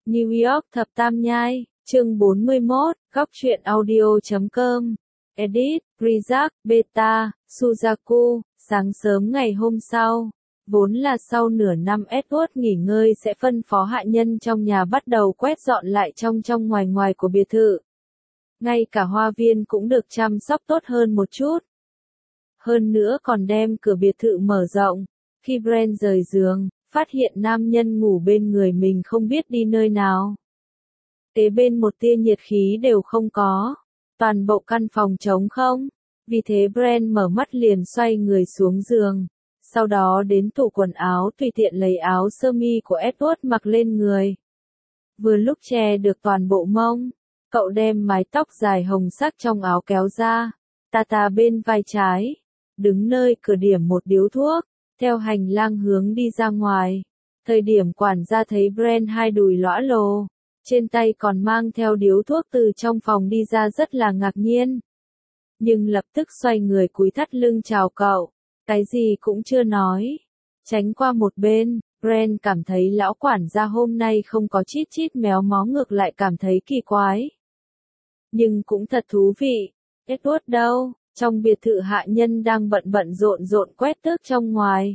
New York Thập Tam Nhai, chương 41, góc truyện audio.com, edit, Rizak, Beta, Suzaku, sáng sớm ngày hôm sau. Vốn là sau nửa năm Edward nghỉ ngơi sẽ phân phó hạ nhân trong nhà bắt đầu quét dọn lại trong ngoài ngoài của biệt thự. Ngay cả hoa viên cũng được chăm sóc tốt hơn một chút. Hơn nữa còn đem cửa biệt thự mở rộng. Khi Brent rời giường, phát hiện nam nhân ngủ bên người mình không biết đi nơi nào. Kế bên một tia nhiệt khí đều không có. Toàn bộ căn phòng trống không. Vì thế Brent mở mắt liền xoay người xuống giường. Sau đó đến tủ quần áo tùy tiện lấy áo sơ mi của Edward mặc lên người. Vừa lúc che được toàn bộ mông, cậu đem mái tóc dài hồng sắc trong áo kéo ra, tà bên vai trái, đứng nơi cửa điểm một điếu thuốc, theo hành lang hướng đi ra ngoài. Thời điểm quản gia thấy Brent hai đùi lõa lồ, trên tay còn mang theo điếu thuốc từ trong phòng đi ra rất là ngạc nhiên. Nhưng lập tức xoay người cúi thắt lưng chào cậu. Cái gì cũng chưa nói. Tránh qua một bên, Brent cảm thấy lão quản gia hôm nay không có chít chít méo mó ngược lại cảm thấy kỳ quái. Nhưng cũng thật thú vị. Edward đâu? Trong biệt thự hạ nhân đang bận rộn quét tước trong ngoài.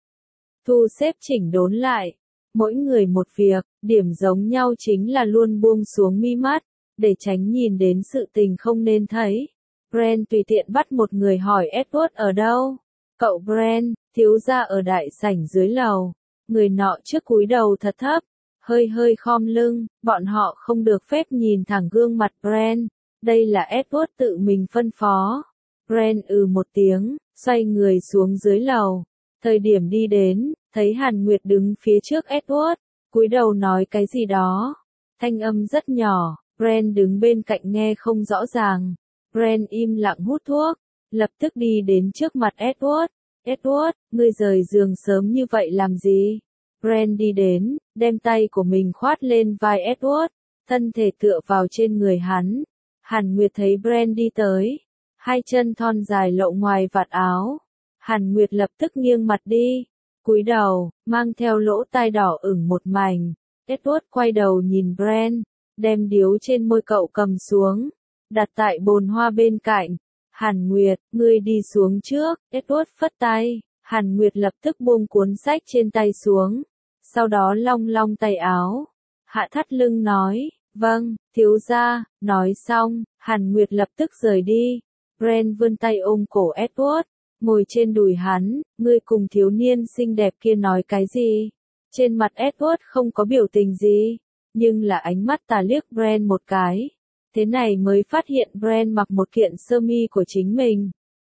Thu xếp chỉnh đốn lại. Mỗi người một việc, điểm giống nhau chính là luôn buông xuống mi mắt, để tránh nhìn đến sự tình không nên thấy. Brent tùy tiện bắt một người hỏi Edward ở đâu. Cậu Brent, thiếu gia ở đại sảnh dưới lầu. Người nọ trước cúi đầu thật thấp, hơi khom lưng, bọn họ không được phép nhìn thẳng gương mặt Brent. Đây là Edward tự mình phân phó. Brent một tiếng, xoay người xuống dưới lầu. Thời điểm đi đến, thấy Hàn Nguyệt đứng phía trước Edward, cúi đầu nói cái gì đó. Thanh âm rất nhỏ, Brent đứng bên cạnh nghe không rõ ràng. Brent im lặng hút thuốc. Lập tức đi đến trước mặt Edward. Edward, ngươi rời giường sớm như vậy làm gì? Brent đi đến, đem tay của mình khoát lên vai Edward, thân thể tựa vào trên người hắn. Hàn Nguyệt thấy Brent đi tới, hai chân thon dài lộ ngoài vạt áo. Hàn Nguyệt lập tức nghiêng mặt đi, cúi đầu, mang theo lỗ tai đỏ ửng một mảnh. Edward quay đầu nhìn Brent, đem điếu trên môi cậu cầm xuống, đặt tại bồn hoa bên cạnh. Hàn Nguyệt, ngươi đi xuống trước. Edward phất tay. Hàn Nguyệt lập tức buông cuốn sách trên tay xuống. Sau đó long tay áo. Hạ thắt lưng nói, vâng, thiếu gia. Nói xong, Hàn Nguyệt lập tức rời đi. Brent vươn tay ôm cổ Edward, ngồi trên đùi hắn. Ngươi cùng thiếu niên xinh đẹp kia nói cái gì? Trên mặt Edward không có biểu tình gì, nhưng là ánh mắt tà liếc Brent một cái. Thế này mới phát hiện Brent mặc một kiện sơ mi của chính mình.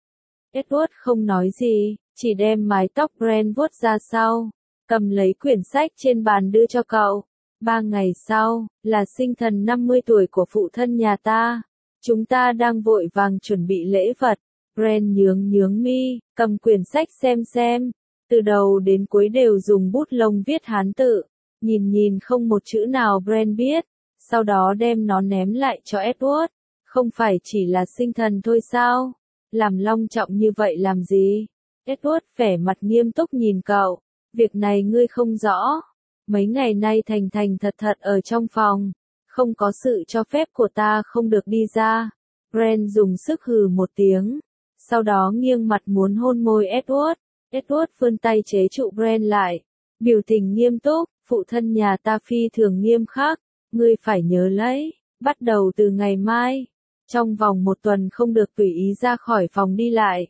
Edward không nói gì, chỉ đem mái tóc Brent vuốt ra sau, cầm lấy quyển sách trên bàn đưa cho cậu. 3 ngày sau, là sinh thần 50 tuổi của phụ thân nhà ta. Chúng ta đang vội vàng chuẩn bị lễ vật. Brent nhướng mi, cầm quyển sách xem. Từ đầu đến cuối đều dùng bút lông viết Hán tự. Nhìn không một chữ nào Brent biết. Sau đó đem nó ném lại cho Edward. Không phải chỉ là sinh thần thôi sao? Làm long trọng như vậy làm gì? Edward vẻ mặt nghiêm túc nhìn cậu. Việc này ngươi không rõ. Mấy ngày nay thành thật ở trong phòng. Không có sự cho phép của ta không được đi ra. Brent dùng sức hừ một tiếng. Sau đó nghiêng mặt muốn hôn môi Edward. Edward vươn tay chế trụ Brent lại. Biểu tình nghiêm túc, phụ thân nhà ta phi thường nghiêm khắc. Ngươi phải nhớ lấy, bắt đầu từ ngày mai, trong vòng 1 tuần không được tùy ý ra khỏi phòng đi lại.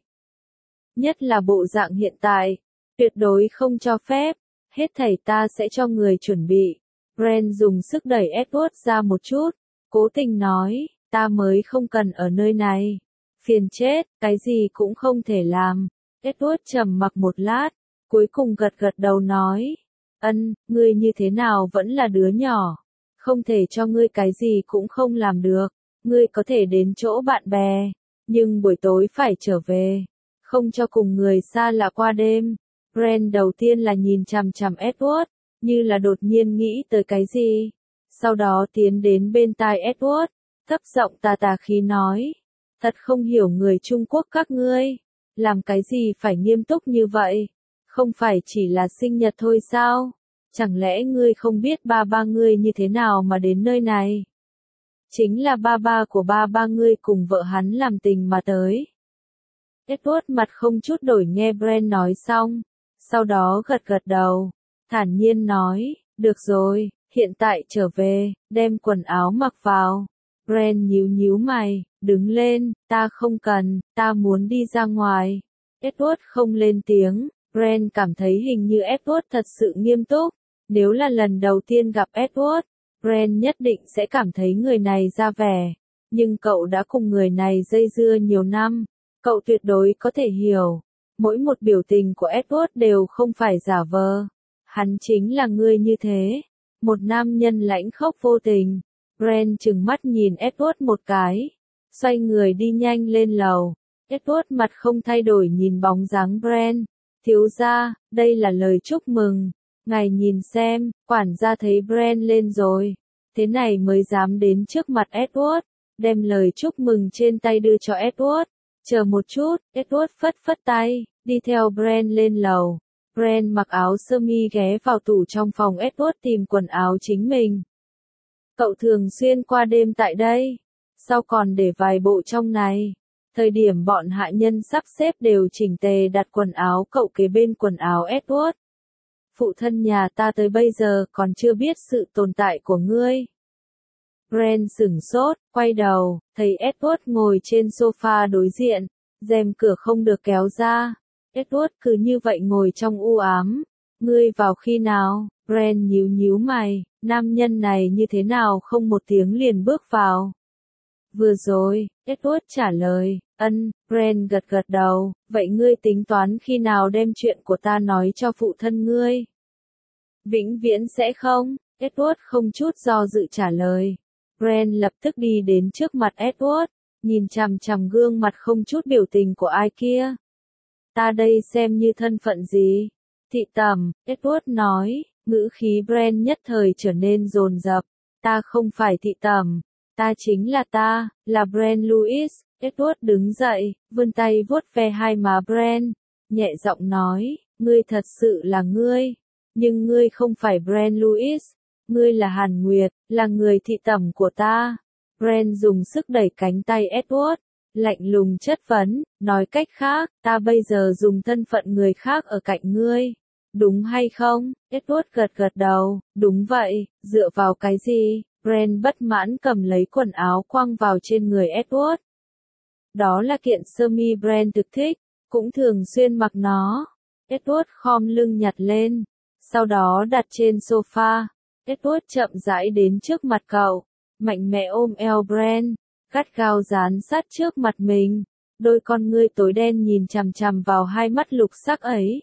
Nhất là bộ dạng hiện tại, tuyệt đối không cho phép, hết thảy ta sẽ cho người chuẩn bị. Brent dùng sức đẩy Edward ra một chút, cố tình nói, ta mới không cần ở nơi này. Phiền chết, cái gì cũng không thể làm. Edward trầm mặc một lát, cuối cùng gật đầu nói, ngươi như thế nào vẫn là đứa nhỏ. Không thể cho ngươi cái gì cũng không làm được. Ngươi có thể đến chỗ bạn bè, nhưng buổi tối phải trở về. Không cho cùng người xa lạ qua đêm. Brent đầu tiên là nhìn chằm Edward, như là đột nhiên nghĩ tới cái gì. Sau đó tiến đến bên tai Edward, thấp giọng tà khí nói. Thật không hiểu người Trung Quốc các ngươi. Làm cái gì phải nghiêm túc như vậy? Không phải chỉ là sinh nhật thôi sao? Chẳng lẽ ngươi không biết ba ba ngươi như thế nào mà đến nơi này? Chính là ba ba của ba ba ngươi cùng vợ hắn làm tình mà tới. Edward mặt không chút đổi nghe Brand nói xong, sau đó gật gật đầu, thản nhiên nói, được rồi, hiện tại trở về, đem quần áo mặc vào. Brand nhíu nhíu mày, đứng lên, ta không cần, ta muốn đi ra ngoài. Edward không lên tiếng, Brand cảm thấy hình như Edward thật sự nghiêm túc. Nếu là lần đầu tiên gặp Edward, Brand nhất định sẽ cảm thấy người này ra vẻ. Nhưng cậu đã cùng người này dây dưa nhiều năm, cậu tuyệt đối có thể hiểu. Mỗi một biểu tình của Edward đều không phải giả vờ. Hắn chính là người như thế. Một nam nhân lãnh khốc vô tình. Brand trừng mắt nhìn Edward một cái. Xoay người đi nhanh lên lầu. Edward mặt không thay đổi nhìn bóng dáng Brand. Thiếu gia, đây là lời chúc mừng. Ngài nhìn xem, quản gia thấy Brand lên rồi. Thế này mới dám đến trước mặt Edward. Đem lời chúc mừng trên tay đưa cho Edward. Chờ một chút, Edward phất phất tay, đi theo Brand lên lầu. Brand mặc áo sơ mi ghé vào tủ trong phòng Edward tìm quần áo chính mình. Cậu thường xuyên qua đêm tại đây, sao còn để vài bộ trong này? Thời điểm bọn hạ nhân sắp xếp đều chỉnh tề đặt quần áo cậu kế bên quần áo Edward. Phụ thân nhà ta tới bây giờ còn chưa biết sự tồn tại của ngươi. Brand sửng sốt, quay đầu, thấy Edward ngồi trên sofa đối diện, rèm cửa không được kéo ra. Edward cứ như vậy ngồi trong u ám. Ngươi vào khi nào? Brand nhíu nhíu mày, nam nhân này như thế nào không một tiếng liền bước vào. Vừa rồi, Edward trả lời, Brand gật gật đầu, vậy ngươi tính toán khi nào đem chuyện của ta nói cho phụ thân ngươi? Vĩnh viễn sẽ không, Edward không chút do dự trả lời. Brand lập tức đi đến trước mặt Edward, nhìn chằm chằm gương mặt không chút biểu tình của ai kia. Ta đây xem như thân phận gì? Thị tẩm, Edward nói, ngữ khí Brand nhất thời trở nên dồn dập. Ta không phải thị tẩm, ta chính là ta, là Brand Louis. Edward đứng dậy, vươn tay vuốt ve hai má Brand, nhẹ giọng nói, ngươi thật sự là ngươi, nhưng ngươi không phải Brand Louis. Ngươi là Hàn Nguyệt, là người thị tẩm của ta. Brand dùng sức đẩy cánh tay Edward, lạnh lùng chất vấn, nói cách khác, ta bây giờ dùng thân phận người khác ở cạnh ngươi. Đúng hay không? Edward gật gật đầu, đúng vậy, dựa vào cái gì? Brand bất mãn cầm lấy quần áo quăng vào trên người Edward. Đó là kiện sơ mi Brand thực thích, cũng thường xuyên mặc nó. Edward khom lưng nhặt lên, sau đó đặt trên sofa. Edward chậm rãi đến trước mặt cậu, mạnh mẽ ôm eo Brand, gắt gao dán sát trước mặt mình, đôi con ngươi tối đen nhìn chằm chằm vào hai mắt lục sắc ấy.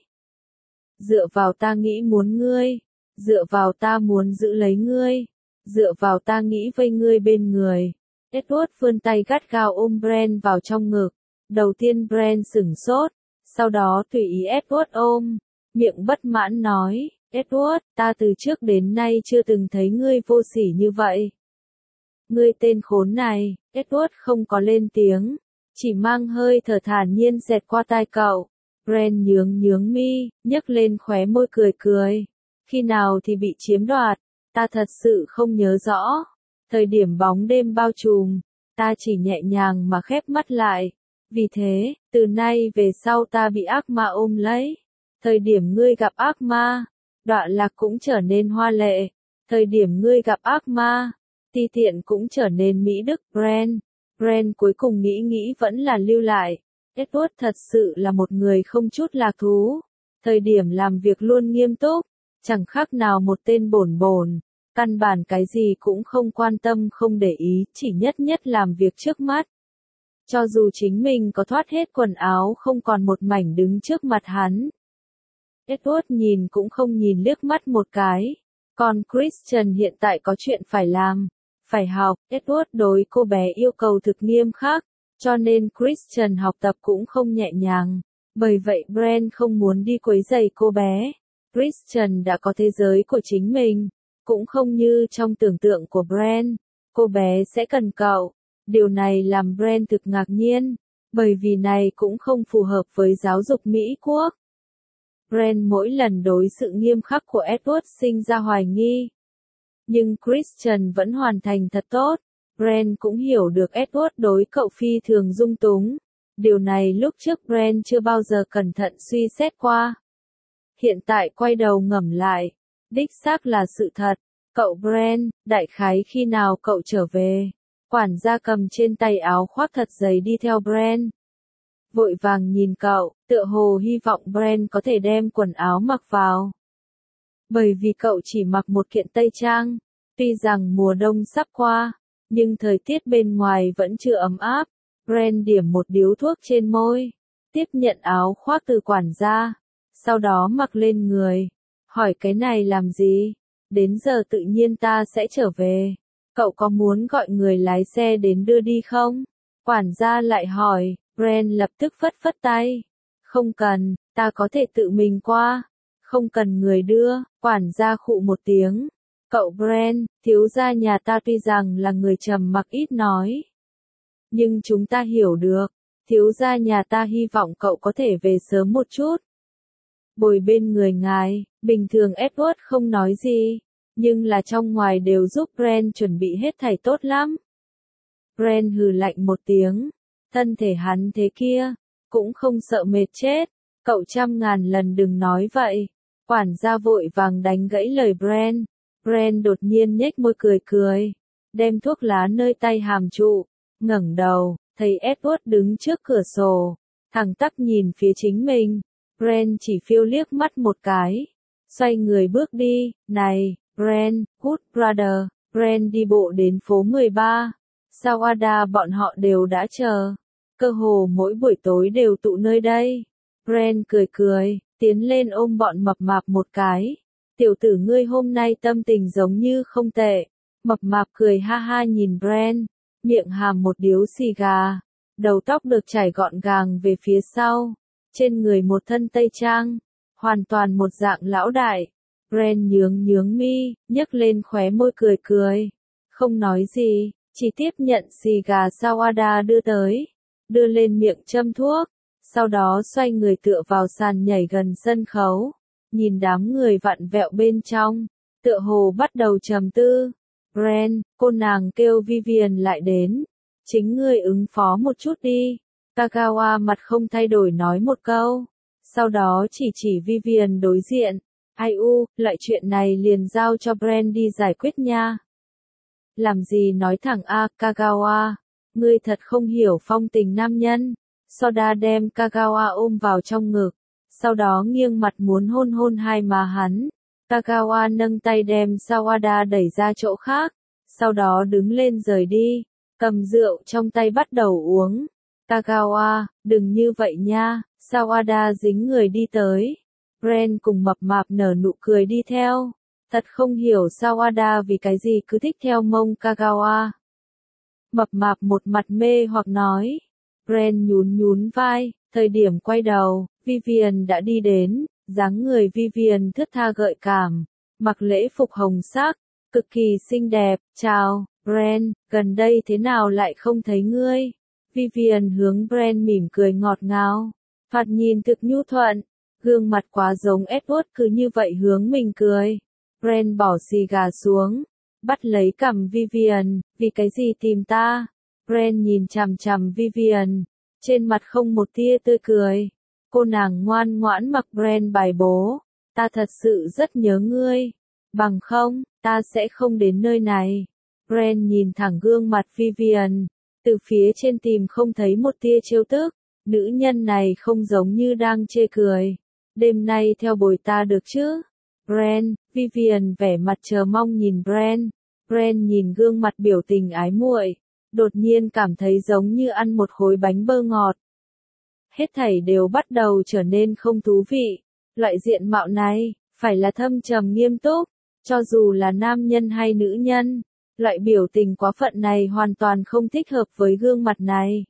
Dựa vào ta nghĩ muốn ngươi, dựa vào ta muốn giữ lấy ngươi, dựa vào ta nghĩ vây ngươi bên người. Edward vươn tay gắt gao ôm Brand vào trong ngực, đầu tiên Brand sửng sốt, sau đó tùy ý Edward ôm, miệng bất mãn nói. Edward, ta từ trước đến nay chưa từng thấy ngươi vô sỉ như vậy. Ngươi tên khốn này, Edward không có lên tiếng, chỉ mang hơi thở thản nhiên xẹt qua tai cậu. Brand nhướng mi, nhấc lên khóe môi cười cười. Khi nào thì bị chiếm đoạt, ta thật sự không nhớ rõ. Thời điểm bóng đêm bao trùm, ta chỉ nhẹ nhàng mà khép mắt lại. Vì thế, từ nay về sau ta bị ác ma ôm lấy. Thời điểm ngươi gặp ác ma, đoạn lạc cũng trở nên hoa lệ. Thời điểm ngươi gặp ác ma, ti tiện cũng trở nên mỹ đức. Brand cuối cùng nghĩ vẫn là lưu lại. Edward thật sự là một người không chút lạc thú. Thời điểm làm việc luôn nghiêm túc, chẳng khác nào một tên bổn bổn. Căn bản cái gì cũng không quan tâm không để ý, chỉ nhất làm việc trước mắt. Cho dù chính mình có thoát hết quần áo không còn một mảnh đứng trước mặt hắn. Edward nhìn cũng không nhìn liếc mắt một cái. Còn Christian hiện tại có chuyện phải làm, phải học. Edward đối cô bé yêu cầu thực nghiêm khắc, cho nên Christian học tập cũng không nhẹ nhàng. Bởi vậy Brand không muốn đi quấy rầy cô bé. Christian đã có thế giới của chính mình, cũng không như trong tưởng tượng của Brand. Cô bé sẽ cần cậu. Điều này làm Brand thực ngạc nhiên, bởi vì này cũng không phù hợp với giáo dục Mỹ Quốc. Brent mỗi lần đối sự nghiêm khắc của Edward sinh ra hoài nghi. Nhưng Christian vẫn hoàn thành thật tốt. Brent cũng hiểu được Edward đối cậu phi thường dung túng. Điều này lúc trước Brent chưa bao giờ cẩn thận suy xét qua. Hiện tại quay đầu ngẫm lại, đích xác là sự thật. Cậu Brent, đại khái khi nào cậu trở về? Quản gia cầm trên tay áo khoác thật dày đi theo Brent. Vội vàng nhìn cậu, tựa hồ hy vọng Brent có thể đem quần áo mặc vào. Bởi vì cậu chỉ mặc một kiện tây trang, tuy rằng mùa đông sắp qua, nhưng thời tiết bên ngoài vẫn chưa ấm áp. Brent điểm một điếu thuốc trên môi, tiếp nhận áo khoác từ quản gia, sau đó mặc lên người, hỏi cái này làm gì? Đến giờ tự nhiên ta sẽ trở về. Cậu có muốn gọi người lái xe đến đưa đi không? Quản gia lại hỏi, Brent lập tức phất phất tay. Không cần, ta có thể tự mình qua. Không cần người đưa, quản gia khụ một tiếng. Cậu Brent, thiếu gia nhà ta tuy rằng là người trầm mặc ít nói. Nhưng chúng ta hiểu được, thiếu gia nhà ta hy vọng cậu có thể về sớm một chút. Bồi bên người ngài, bình thường Edward không nói gì, nhưng là trong ngoài đều giúp Brent chuẩn bị hết thảy tốt lắm. Brent hừ lạnh một tiếng, thân thể hắn thế kia, cũng không sợ mệt chết, cậu 100.000 lần đừng nói vậy. Quản gia vội vàng đánh gãy lời Brent. Brent đột nhiên nhếch môi cười cười, đem thuốc lá nơi tay hàm trụ, ngẩng đầu, thấy Edward đứng trước cửa sổ, thẳng tắp nhìn phía chính mình. Brent chỉ phiêu liếc mắt một cái, xoay người bước đi. Này, Brent, good brother. Brent đi bộ đến phố 13. Sawada bọn họ đều đã chờ. Cơ hồ mỗi buổi tối đều tụ nơi đây. Brent cười cười, tiến lên ôm bọn mập mạp một cái. Tiểu tử ngươi hôm nay tâm tình giống như không tệ. Mập mạp cười ha ha nhìn Brent, miệng hàm một điếu xì gà, đầu tóc được chải gọn gàng về phía sau, trên người một thân tây trang, hoàn toàn một dạng lão đại. Brent nhướng nhướng mi, nhấc lên khóe môi cười cười, không nói gì, chỉ tiếp nhận xì gà Sawada đưa tới, đưa lên miệng châm thuốc, sau đó xoay người tựa vào sàn nhảy gần sân khấu, nhìn đám người vặn vẹo bên trong, tựa hồ bắt đầu trầm tư. Brent, cô nàng kêu Vivian lại đến, chính ngươi ứng phó một chút đi. Kagawa mặt không thay đổi nói một câu, sau đó chỉ Vivian đối diện. Ai u, lại chuyện này liền giao cho Brent đi giải quyết nha. Làm gì nói thẳng a, Kagawa, ngươi thật không hiểu phong tình nam nhân. Soda đem Kagawa ôm vào trong ngực, sau đó nghiêng mặt muốn hôn hôn hai má hắn. Kagawa nâng tay đem Sawada đẩy ra chỗ khác, sau đó đứng lên rời đi, cầm rượu trong tay bắt đầu uống. Kagawa, đừng như vậy nha. Sawada dính người đi tới. Brent cùng mập mạp nở nụ cười đi theo. Thật không hiểu Sawada vì cái gì cứ thích theo mông Kagawa. Mập mạp một mặt mê hoặc nói. Brent nhún nhún vai, thời điểm quay đầu, Vivian đã đi đến, dáng người Vivian thướt tha gợi cảm, mặc lễ phục hồng sắc, cực kỳ xinh đẹp. Chào, Brent, gần đây thế nào lại không thấy ngươi? Vivian hướng Brent mỉm cười ngọt ngào, thoạt nhìn thực nhu thuận, gương mặt quá giống Edward cứ như vậy hướng mình cười. Brent bỏ xì gà xuống, bắt lấy cằm Vivian, vì cái gì tìm ta? Brent nhìn chằm chằm Vivian, trên mặt không một tia tươi cười. Cô nàng ngoan ngoãn mặc Brent bài bố, ta thật sự rất nhớ ngươi, bằng không, ta sẽ không đến nơi này. Brent nhìn thẳng gương mặt Vivian, từ phía trên tìm không thấy một tia trêu tức, nữ nhân này không giống như đang chê cười. Đêm nay theo bồi ta được chứ? Brent, Vivian vẻ mặt chờ mong nhìn Brent. Brent nhìn gương mặt biểu tình ái muội, đột nhiên cảm thấy giống như ăn một khối bánh bơ ngọt. Hết thảy đều bắt đầu trở nên không thú vị. Loại diện mạo này, phải là thâm trầm nghiêm túc, cho dù là nam nhân hay nữ nhân. Loại biểu tình quá phận này hoàn toàn không thích hợp với gương mặt này.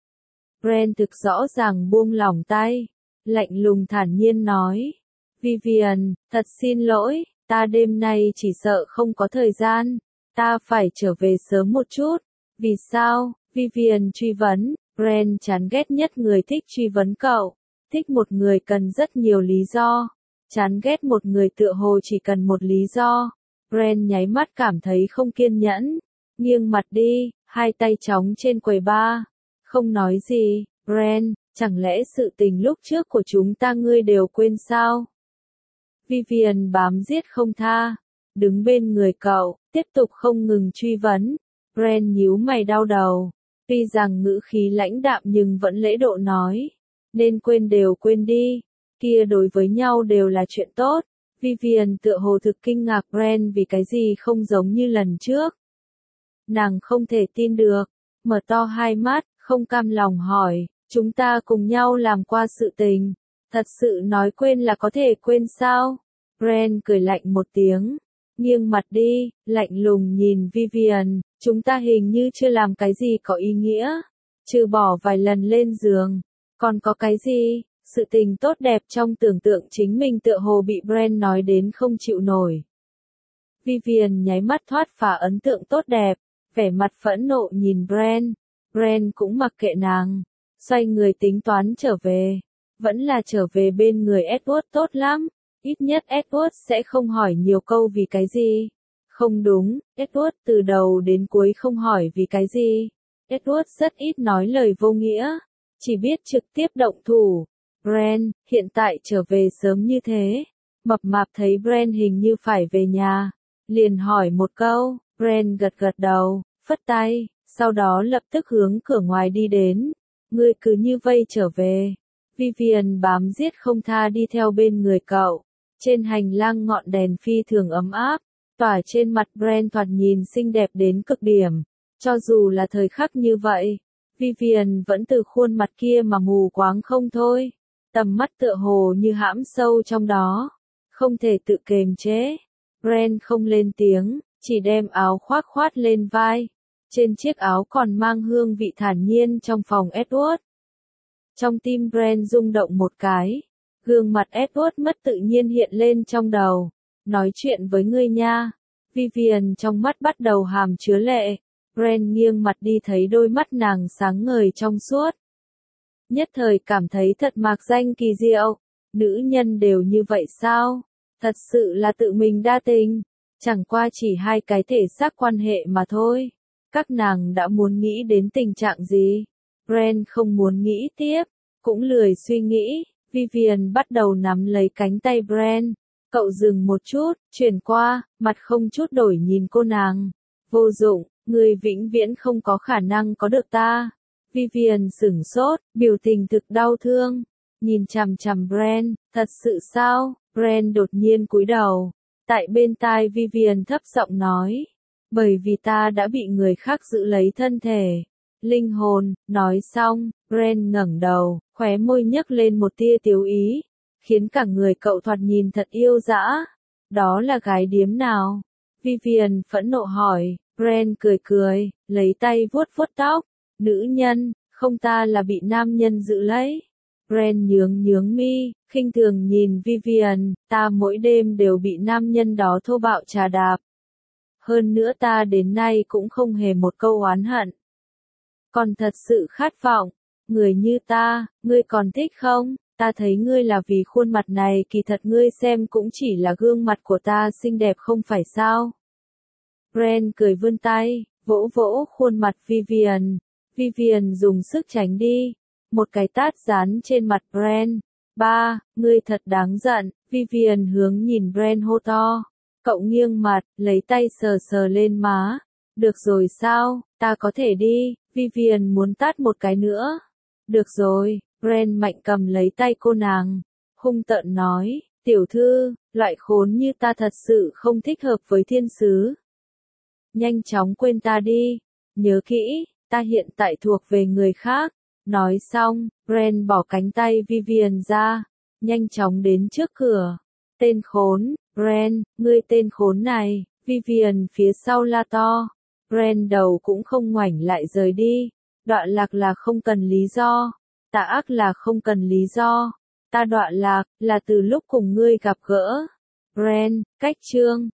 Brent thực rõ ràng buông lỏng tay, lạnh lùng thản nhiên nói. Vivian, thật xin lỗi, ta đêm nay chỉ sợ không có thời gian, ta phải trở về sớm một chút. Vì sao? Vivian truy vấn. Brent chán ghét nhất người thích truy vấn cậu, thích một người cần rất nhiều lý do. Chán ghét một người tựa hồ chỉ cần một lý do. Brand nháy mắt cảm thấy không kiên nhẫn. Nghiêng mặt đi, hai tay trống trên quầy bar. Không nói gì, Brand, chẳng lẽ sự tình lúc trước của chúng ta ngươi đều quên sao? Vivian bám giết không tha. Đứng bên người cậu, tiếp tục không ngừng truy vấn. Brand nhíu mày đau đầu. Tuy rằng ngữ khí lãnh đạm nhưng vẫn lễ độ nói. Nên quên đều quên đi. Kia đối với nhau đều là chuyện tốt. Vivian tựa hồ thực kinh ngạc Brand vì cái gì không giống như lần trước. Nàng không thể tin được. Mở to hai mắt, không cam lòng hỏi. Chúng ta cùng nhau làm qua sự tình. Thật sự nói quên là có thể quên sao? Brand cười lạnh một tiếng. Nghiêng mặt đi, lạnh lùng nhìn Vivian. Chúng ta hình như chưa làm cái gì có ý nghĩa. Trừ bỏ vài lần lên giường. Còn có cái gì? Sự tình tốt đẹp trong tưởng tượng chính mình tựa hồ bị Brand nói đến không chịu nổi. Vivian nháy mắt thoát phá ấn tượng tốt đẹp. Vẻ mặt phẫn nộ nhìn Brand. Brand cũng mặc kệ nàng. Xoay người tính toán trở về. Vẫn là trở về bên người Edward tốt lắm. Ít nhất Edward sẽ không hỏi nhiều câu vì cái gì. Không đúng, Edward từ đầu đến cuối không hỏi vì cái gì. Edward rất ít nói lời vô nghĩa. Chỉ biết trực tiếp động thủ. Brand, hiện tại trở về sớm như thế. Mập mạp thấy Brand hình như phải về nhà. Liền hỏi một câu, Brand gật gật đầu, phất tay, sau đó lập tức hướng cửa ngoài đi đến. Ngươi cứ như vây trở về. Vivian bám giết không tha đi theo bên người cậu. Trên hành lang ngọn đèn phi thường ấm áp, tỏa trên mặt Brand thoạt nhìn xinh đẹp đến cực điểm. Cho dù là thời khắc như vậy, Vivian vẫn từ khuôn mặt kia mà mù quáng không thôi. Tầm mắt tựa hồ như hãm sâu trong đó, không thể tự kềm chế. Brand không lên tiếng, chỉ đem áo khoác khoát lên vai. Trên chiếc áo còn mang hương vị thản nhiên trong phòng Edward. Trong tim Brand rung động một cái. Gương mặt Edward mất tự nhiên hiện lên trong đầu. Nói chuyện với ngươi nha. Vivian trong mắt bắt đầu hàm chứa lệ. Brand nghiêng mặt đi thấy đôi mắt nàng sáng ngời trong suốt. Nhất thời cảm thấy thật mạc danh kỳ diệu. Nữ nhân đều như vậy sao? Thật sự là tự mình đa tình. Chẳng qua chỉ hai cái thể xác quan hệ mà thôi. Các nàng đã muốn nghĩ đến tình trạng gì? Brand không muốn nghĩ tiếp. Cũng lười suy nghĩ. Vivian bắt đầu nắm lấy cánh tay Brand. Cậu dừng một chút, chuyển qua, mặt không chút đổi nhìn cô nàng. Vô dụng, người vĩnh viễn không có khả năng có được ta. Vivian sửng sốt, biểu tình thực đau thương. Nhìn chằm chằm Brand, thật sự sao? Brand đột nhiên cúi đầu. Tại bên tai Vivian thấp giọng nói. Bởi vì ta đã bị người khác giữ lấy thân thể. Linh hồn, nói xong, Brand ngẩng đầu, khóe môi nhấc lên một tia tiếu ý, khiến cả người cậu thoạt nhìn thật yêu dã. Đó là gái điếm nào? Vivian phẫn nộ hỏi. Brand cười cười, lấy tay vuốt vuốt tóc. Nữ nhân, không ta là bị nam nhân giữ lấy. Brand nhướng nhướng mi, khinh thường nhìn Vivian, ta mỗi đêm đều bị nam nhân đó thô bạo trà đạp. Hơn nữa ta đến nay cũng không hề một câu oán hận. Còn thật sự khát vọng, người như ta, ngươi còn thích không? Ta thấy ngươi là vì khuôn mặt này, kỳ thật ngươi xem cũng chỉ là gương mặt của ta xinh đẹp không phải sao? Brand cười vươn tay, vỗ vỗ khuôn mặt Vivian. Vivian dùng sức tránh đi. Một cái tát dán trên mặt Brand. Ba, ngươi thật đáng giận. Vivian hướng nhìn Brand hô to. Cậu nghiêng mặt, lấy tay sờ sờ lên má. Được rồi sao, ta có thể đi. Vivian muốn tát một cái nữa. Được rồi, Brand mạnh cầm lấy tay cô nàng. Hung tợn nói, tiểu thư, loại khốn như ta thật sự không thích hợp với thiên sứ. Nhanh chóng quên ta đi. Nhớ kỹ, ta hiện tại thuộc về người khác. Nói xong, Brand bỏ cánh tay Vivian ra. Nhanh chóng đến trước cửa. Tên khốn, Brand, ngươi tên khốn này. Vivian phía sau la to. Brand đầu cũng không ngoảnh lại rời đi. Đọa lạc là không cần lý do. Tà ác là không cần lý do. Ta đọa lạc, là từ lúc cùng ngươi gặp gỡ. Brand, cách chương.